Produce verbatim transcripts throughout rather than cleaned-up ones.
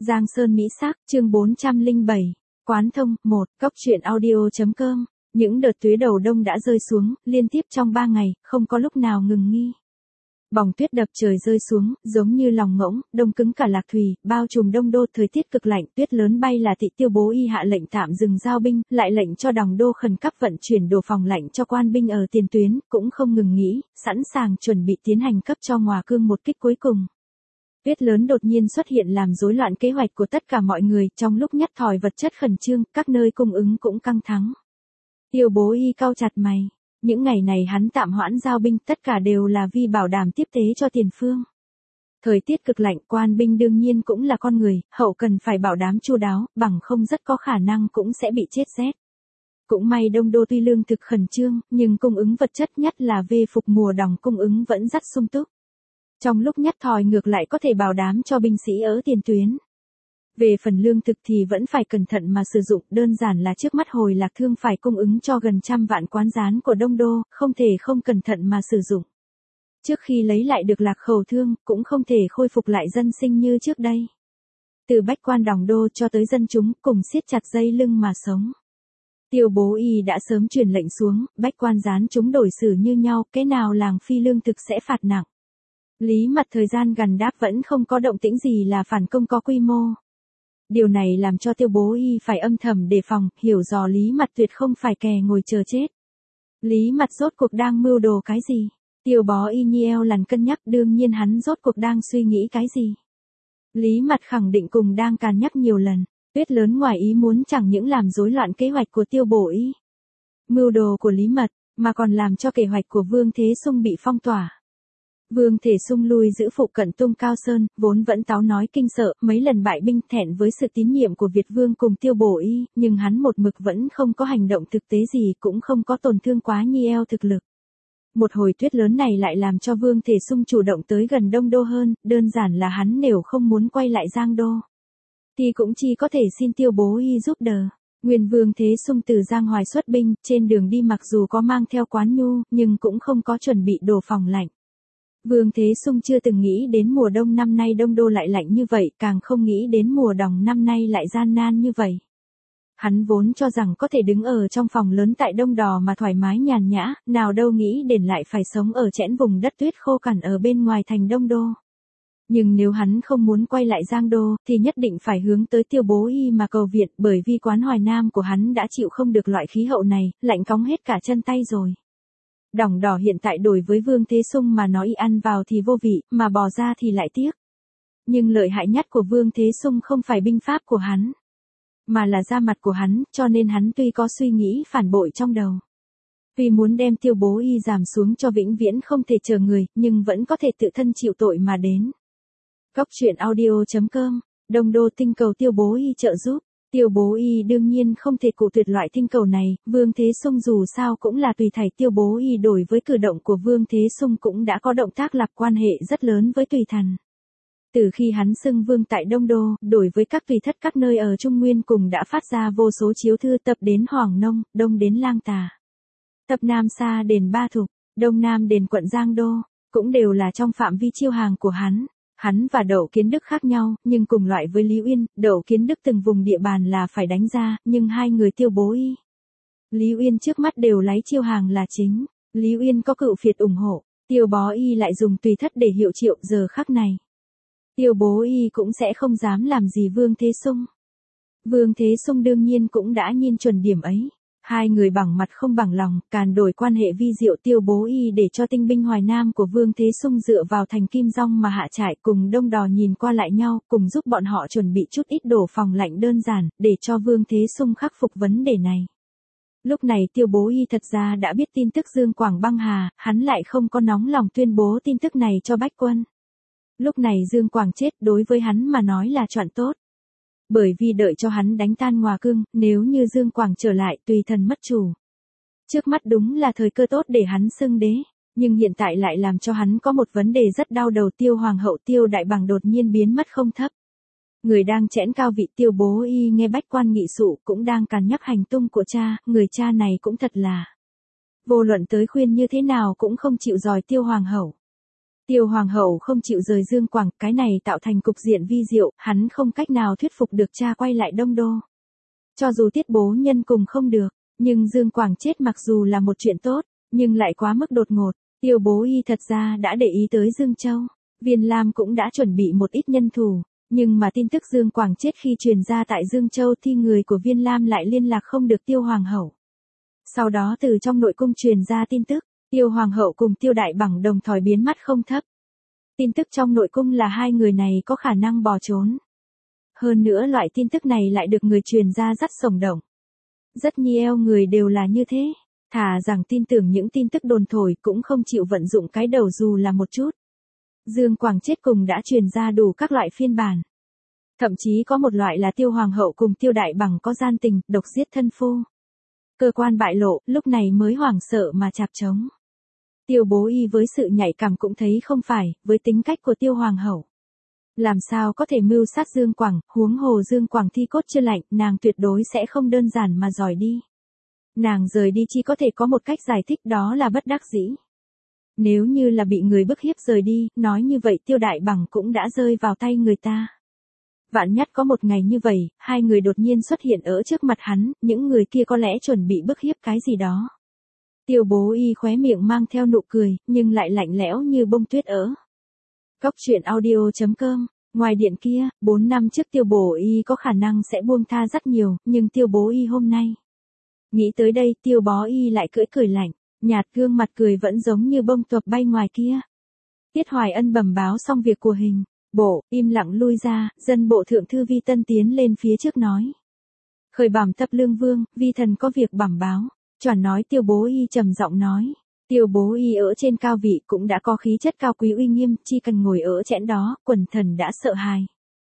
Giang Sơn Mỹ Sắc, chương bốn trăm lẻ bảy. Quán thông, một, cốc truyện audio.com. Những đợt tuyết đầu đông đã rơi xuống, liên tiếp trong ba ngày, không có lúc nào ngừng nghi. Bòng tuyết đập trời rơi xuống, giống như lòng ngỗng, đông cứng cả Lạc Thủy, bao trùm Đông Đô. Thời tiết cực lạnh, tuyết lớn bay là Thị Tiêu Bố Y hạ lệnh tạm dừng giao binh, lại lệnh cho Đòng Đô khẩn cấp vận chuyển đồ phòng lạnh cho quan binh ở tiền tuyến, cũng không ngừng nghỉ, sẵn sàng chuẩn bị tiến hành cấp cho Ngòa Cương một kích cuối cùng. Tuyết lớn đột nhiên xuất hiện làm rối loạn kế hoạch của tất cả mọi người, trong lúc nhất thời vật chất khẩn trương, các nơi cung ứng cũng căng thẳng. Tiêu Bố Y cau chặt mày. Những ngày này hắn tạm hoãn giao binh, tất cả đều là vì bảo đảm tiếp tế cho tiền phương. Thời tiết cực lạnh, quan binh đương nhiên cũng là con người, hậu cần phải bảo đảm chu đáo, bằng không rất có khả năng cũng sẽ bị chết rét. Cũng may Đông Đô tuy lương thực khẩn trương, nhưng cung ứng vật chất nhất là về phục mùa đòng cung ứng vẫn rất sung túc. Trong lúc nhất thời ngược lại có thể bảo đảm cho binh sĩ ở tiền tuyến. Về phần lương thực thì vẫn phải cẩn thận mà sử dụng, đơn giản là trước mắt Hồi Lạc Thương phải cung ứng cho gần trăm vạn quán gián của Đông Đô, không thể không cẩn thận mà sử dụng. Trước khi lấy lại được Lạc Khẩu Thương, cũng không thể khôi phục lại dân sinh như trước đây. Từ bách quan Đòng Đô cho tới dân chúng, cùng siết chặt dây lưng mà sống. Tiêu Bố Y đã sớm truyền lệnh xuống, bách quan gián chúng đổi xử như nhau, cái nào làng phi lương thực sẽ phạt nặng. Lý Mật thời gian gần đáp vẫn không có động tĩnh gì là phản công có quy mô. Điều này làm cho Tiêu Bố Y phải âm thầm đề phòng, hiểu rõ Lý Mật tuyệt không phải kẻ ngồi chờ chết. Lý Mật rốt cuộc đang mưu đồ cái gì? Tiêu Bó Y nhi eo lần cân nhắc, đương nhiên hắn rốt cuộc đang suy nghĩ cái gì? Lý Mật khẳng định cùng đang càn nhắc nhiều lần, tuyết lớn ngoài ý muốn chẳng những làm rối loạn kế hoạch của Tiêu Bố Y, mưu đồ của Lý Mật, mà còn làm cho kế hoạch của Vương Thế Sung bị phong tỏa. Vương Thể Sung lui giữ phụ cận Tung Cao Sơn, vốn vẫn táo nói kinh sợ, mấy lần bại binh, thẹn với sự tín nhiệm của Việt Vương cùng Tiêu Bố Y, nhưng hắn một mực vẫn không có hành động thực tế gì, cũng không có tổn thương quá nhi eo thực lực. Một hồi tuyết lớn này lại làm cho Vương Thể Sung chủ động tới gần Đông Đô hơn, đơn giản là hắn nếu không muốn quay lại Giang Đô, thì cũng chỉ có thể xin Tiêu Bố Y giúp đỡ. Nguyên Vương Thế Sung từ Giang Hoài xuất binh, trên đường đi mặc dù có mang theo quán nhu, nhưng cũng không có chuẩn bị đồ phòng lạnh. Vương Thế Sung chưa từng nghĩ đến mùa đông năm nay Đông Đô lại lạnh như vậy, càng không nghĩ đến mùa đòng năm nay lại gian nan như vậy. Hắn vốn cho rằng có thể đứng ở trong phòng lớn tại Đông Đò mà thoải mái nhàn nhã, nào đâu nghĩ đến lại phải sống ở chẽn vùng đất tuyết khô cằn ở bên ngoài thành Đông Đô. Nhưng nếu hắn không muốn quay lại Giang Đô, thì nhất định phải hướng tới Tiêu Bố Y mà cầu viện, bởi vì quán Hoài Nam của hắn đã chịu không được loại khí hậu này, lạnh cóng hết cả chân tay rồi. Đòng Đỏ hiện tại đổi với Vương Thế Sung mà nói y ăn vào thì vô vị, mà bỏ ra thì lại tiếc. Nhưng lợi hại nhất của Vương Thế Sung không phải binh pháp của hắn, mà là da mặt của hắn, cho nên hắn tuy có suy nghĩ phản bội trong đầu, vì muốn đem Tiêu Bố Y giảm xuống cho vĩnh viễn không thể chờ người, nhưng vẫn có thể tự thân chịu tội mà đến. Cốc truyện audio.com, Đông Đô tinh cầu Tiêu Bố Y trợ giúp. Tiêu Bố Y đương nhiên không thể cự tuyệt loại tinh cầu này, Vương Thế Sung dù sao cũng là tùy thảy. Tiêu Bố Y đổi với cử động của Vương Thế Sung cũng đã có động tác lập quan hệ rất lớn với tùy thần. Từ khi hắn xưng vương tại Đông Đô, đổi với các tùy thất các nơi ở Trung Nguyên cùng đã phát ra vô số chiếu thư, tập đến Hoàng Nông, đông đến Lang Tà, tập Nam Sa đền Ba Thục, đông nam đền quận Giang Đô, cũng đều là trong phạm vi chiêu hàng của hắn. Hắn và Đậu Kiến Đức khác nhau, nhưng cùng loại với Lý Uyên, Đậu Kiến Đức từng vùng địa bàn là phải đánh ra, nhưng hai người Tiêu Bố Y, Lý Uyên trước mắt đều lấy chiêu hàng là chính. Lý Uyên có cựu phiệt ủng hộ, Tiêu Bó Y lại dùng tùy thất để hiệu triệu. Giờ khắc này, Tiêu Bố Y cũng sẽ không dám làm gì Vương Thế Sung. Vương Thế Sung đương nhiên cũng đã nhìn chuẩn điểm ấy. Hai người bằng mặt không bằng lòng, càn đổi quan hệ vi diệu. Tiêu Bố Y để cho tinh binh Hoài Nam của Vương Thế Sung dựa vào thành Kim Dong mà hạ trại, cùng Đông Đò nhìn qua lại nhau, cùng giúp bọn họ chuẩn bị chút ít đồ phòng lạnh đơn giản, để cho Vương Thế Sung khắc phục vấn đề này. Lúc này Tiêu Bố Y thật ra đã biết tin tức Dương Quảng băng hà, hắn lại không có nóng lòng tuyên bố tin tức này cho bách quân. Lúc này Dương Quảng chết đối với hắn mà nói là chuyện tốt. Bởi vì đợi cho hắn đánh tan Ngòa Cương, nếu như Dương Quảng trở lại tùy thần mất chủ. Trước mắt đúng là thời cơ tốt để hắn xưng đế, nhưng hiện tại lại làm cho hắn có một vấn đề rất đau đầu. Tiêu Hoàng hậu Tiêu Đại Bằng đột nhiên biến mất không thấp. Người đang chẽn cao vị Tiêu Bố Y nghe bách quan nghị sự cũng đang càn nhắc hành tung của cha, người cha này cũng thật là vô luận tới khuyên như thế nào cũng không chịu dòi Tiêu Hoàng hậu. Tiêu Hoàng hậu không chịu rời Dương Quảng, cái này tạo thành cục diện vi diệu, hắn không cách nào thuyết phục được cha quay lại Đông Đô. Cho dù Tiết Bố Nhân cùng không được, nhưng Dương Quảng chết mặc dù là một chuyện tốt, nhưng lại quá mức đột ngột. Tiêu Bố Y thật ra đã để ý tới Dương Châu, Viên Lam cũng đã chuẩn bị một ít nhân thủ, nhưng mà tin tức Dương Quảng chết khi truyền ra tại Dương Châu thì người của Viên Lam lại liên lạc không được Tiêu Hoàng hậu. Sau đó từ trong nội cung truyền ra tin tức, Tiêu Hoàng hậu cùng Tiêu Đại Bằng đồng thời biến mất không thấp. Tin tức trong nội cung là hai người này có khả năng bỏ trốn. Hơn nữa loại tin tức này lại được người truyền ra rất sống động. Rất nhiều người đều là như thế, thà rằng tin tưởng những tin tức đồn thổi cũng không chịu vận dụng cái đầu dù là một chút. Dương Quảng chết cùng đã truyền ra đủ các loại phiên bản. Thậm chí có một loại là Tiêu Hoàng hậu cùng Tiêu Đại Bằng có gian tình, độc giết thân phu. Cơ quan bại lộ, lúc này mới hoảng sợ mà chạp trống. Tiêu Bố Y với sự nhạy cảm cũng thấy không phải, với tính cách của Tiêu Hoàng hậu. Làm sao có thể mưu sát Dương Quảng, huống hồ Dương Quảng thi cốt chưa lạnh, nàng tuyệt đối sẽ không đơn giản mà dòi đi. Nàng rời đi chỉ có thể có một cách giải thích, đó là bất đắc dĩ. Nếu như là bị người bức hiếp rời đi, nói như vậy Tiêu Đại Bằng cũng đã rơi vào tay người ta. Vạn nhất có một ngày như vậy, hai người đột nhiên xuất hiện ở trước mặt hắn, những người kia có lẽ chuẩn bị bức hiếp cái gì đó. Tiêu Bố Y khóe miệng mang theo nụ cười, nhưng lại lạnh lẽo như bông tuyết ở. Cốc truyện audio chấm com. Ngoài điện kia, bốn năm trước Tiêu Bố Y có khả năng sẽ buông tha rất nhiều, nhưng Tiêu Bố Y hôm nay. Nghĩ tới đây, Tiêu Bó Y lại cưỡi cười lạnh, nhạt gương mặt cười vẫn giống như bông tuộc bay ngoài kia. Tiết Hoài Ân bẩm báo xong việc của hình bộ, im lặng lui ra, dân bộ thượng thư Vi Tân tiến lên phía trước nói. Khởi bẩm Tập Lương Vương, vi thần có việc bẩm báo. Choản nói Tiêu Bố Y trầm giọng nói. Tiêu Bố Y ở trên cao vị cũng đã có khí chất cao quý uy nghiêm, chỉ cần ngồi ở chẽn đó, quần thần đã sợ hãi.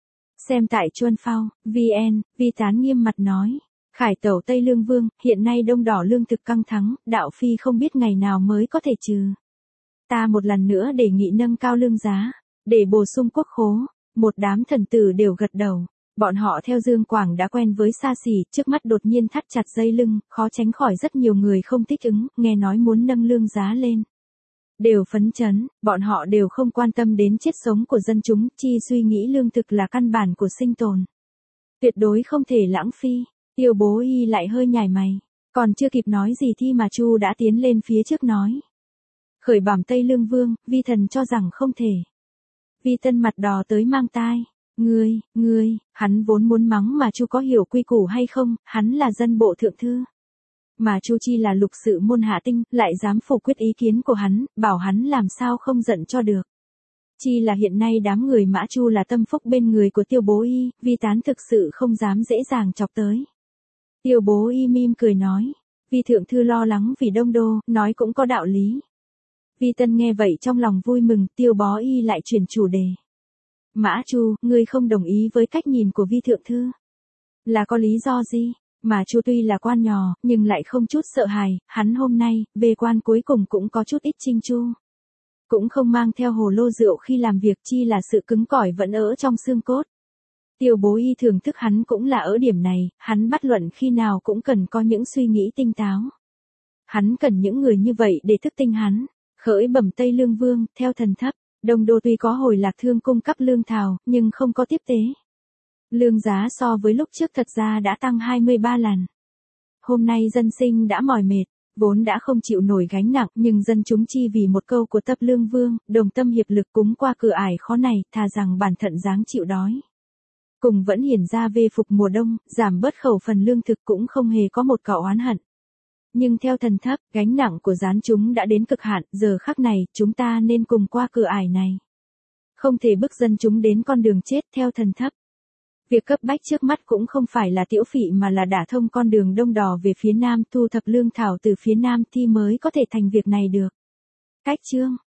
Xem tại Chuân Phao, vê en, Vi Tán nghiêm mặt nói. Khải tẩu Tây Lương Vương, hiện nay đông đỏ lương thực căng thắng, đạo phi không biết ngày nào mới có thể trừ. Ta một lần nữa đề nghị nâng cao lương giá, để bổ sung quốc khố. Một đám thần tử đều gật đầu. Bọn họ theo Dương Quảng đã quen với xa xỉ, trước mắt đột nhiên thắt chặt dây lưng, khó tránh khỏi rất nhiều người không thích ứng, nghe nói muốn nâng lương giá lên. Đều phấn chấn, bọn họ đều không quan tâm đến chết sống của dân chúng, chi suy nghĩ lương thực là căn bản của sinh tồn. Tuyệt đối không thể lãng phí. Tiêu Bố Y lại hơi nhảy mày, còn chưa kịp nói gì thì mà Chu đã tiến lên phía trước nói. Khởi bẩm Tây Lương Vương, vi thần cho rằng không thể. Vi Tân mặt đỏ tới mang tai. Ngươi, ngươi, hắn vốn muốn mắng mà Chu có hiểu quy củ hay không, hắn là dân bộ thượng thư. Mà Chu chi là lục sự môn hạ tinh, lại dám phủ quyết ý kiến của hắn, bảo hắn làm sao không giận cho được. Chi là hiện nay đám người Mã Chu là tâm phúc bên người của Tiêu Bố Y, Vi Tán thực sự không dám dễ dàng chọc tới. Tiêu Bố Y mỉm cười nói, Vi thượng thư lo lắng vì Đông Đô, nói cũng có đạo lý. Vi Tân nghe vậy trong lòng vui mừng, Tiêu Bó Y lại chuyển chủ đề. Mã Chu, ngươi không đồng ý với cách nhìn của Vi thượng thư. Là có lý do gì? Mà Chu tuy là quan nhỏ, nhưng lại không chút sợ hãi, hắn hôm nay, về quan cuối cùng cũng có chút ít chinh chu. Cũng không mang theo hồ lô rượu khi làm việc, chi là sự cứng cỏi vẫn ở trong xương cốt. Tiêu Bố Y thưởng thức hắn cũng là ở điểm này, hắn bắt luận khi nào cũng cần có những suy nghĩ tinh táo. Hắn cần những người như vậy để thức tinh hắn. Khởi bẩm Tây Lương Vương, theo thần thấp, Đông Đô tuy có hồi lạc thương cung cấp lương thảo, nhưng không có tiếp tế. Lương giá so với lúc trước thật ra đã tăng hai mươi ba lần. Hôm nay dân sinh đã mỏi mệt, vốn đã không chịu nổi gánh nặng, nhưng dân chúng chi vì một câu của Tập Lương Vương, đồng tâm hiệp lực cúng qua cửa ải khó này, thà rằng bản thận dáng chịu đói. Cùng vẫn hiển ra về phục mùa đông, giảm bớt khẩu phần lương thực cũng không hề có một cạo oán hận. Nhưng theo thần thấp, gánh nặng của gián chúng đã đến cực hạn, giờ khắc này, chúng ta nên cùng qua cửa ải này. Không thể bức dân chúng đến con đường chết theo thần thấp. Việc cấp bách trước mắt cũng không phải là Tiễu Phị mà là đả thông con đường đông đỏ về phía nam, thu thập lương thảo từ phía nam thì mới có thể thành việc này được. Cách chương